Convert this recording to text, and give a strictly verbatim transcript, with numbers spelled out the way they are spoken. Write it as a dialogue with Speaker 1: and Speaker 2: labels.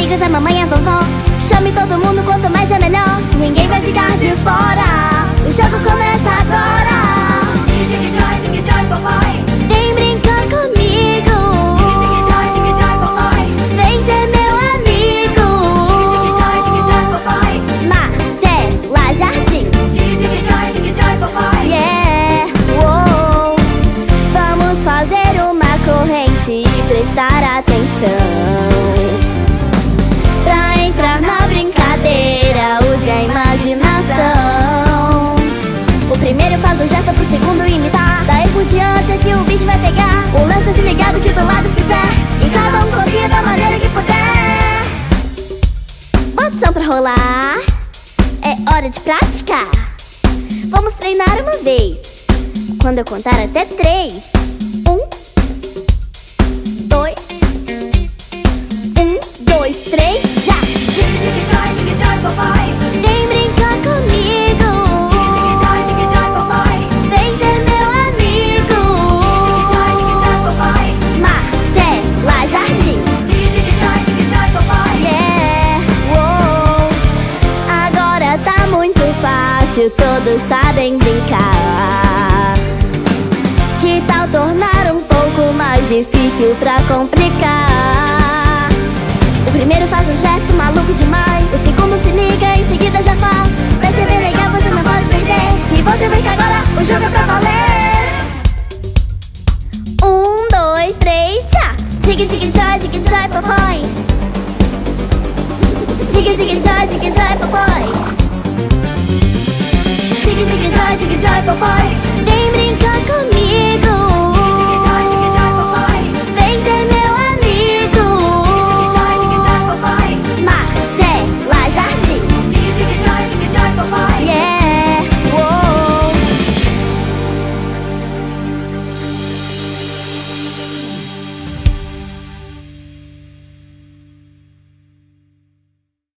Speaker 1: amigos, a mamãe e a vovó. Chame todo mundo, quanto mais é melhor. Ninguém vai ficar de fora. O jogo começa agora.
Speaker 2: Jiggy joy, jiggy joy, papai.
Speaker 1: Vem brincar comigo.
Speaker 2: Jiggy joy, jiggy joy, papai.
Speaker 1: Vem ser meu amigo.
Speaker 2: Jiggy joy, jiggy joy, papai.
Speaker 1: Marcela Jardim.
Speaker 2: Jiggy joy, jiggy joy, papai.
Speaker 1: Yeah, uou. Vamos fazer uma corrente e prestar atenção. Pra entrar na brincadeira, use a imaginação. O primeiro faz o gesto pro segundo imitar. Daí por diante é que o bicho vai pegar. O lance se ligado que do lado fizer. E cada um copia da maneira que puder. Bota o som pra rolar. É hora de praticar. Vamos treinar uma vez. Quando eu contar até três. Um, dois, um, dois, três, já!
Speaker 2: Jiggy joy, jiggy joy, papai.
Speaker 1: Vem brincar comigo.
Speaker 2: Jiggy joy, jiggy joy, papai.
Speaker 1: Vem ser meu amigo.
Speaker 2: Jiggy joy, jiggy joy, papai.
Speaker 1: Marcela Jardim.
Speaker 2: Jiggy joy, jiggy joy, papai.
Speaker 1: Yeah, uou. Agora tá muito fácil, todos sabem brincar. Que tal tornar um pouco mais difícil pra complicar? O primeiro faz um gesto maluco demais. O segundo se liga, em seguida já faz. Vai ser bem legal, você não pode perder. Se você vem que agora o jogo é pra valer. Um, dois, três, tchá! Jiggy, jiggy, joy, jiggy, joy, papai. Jiggy, jiggy, joy, jiggy, joy, papai. Jiggy, jiggy, joy, jiggy, joy, papai.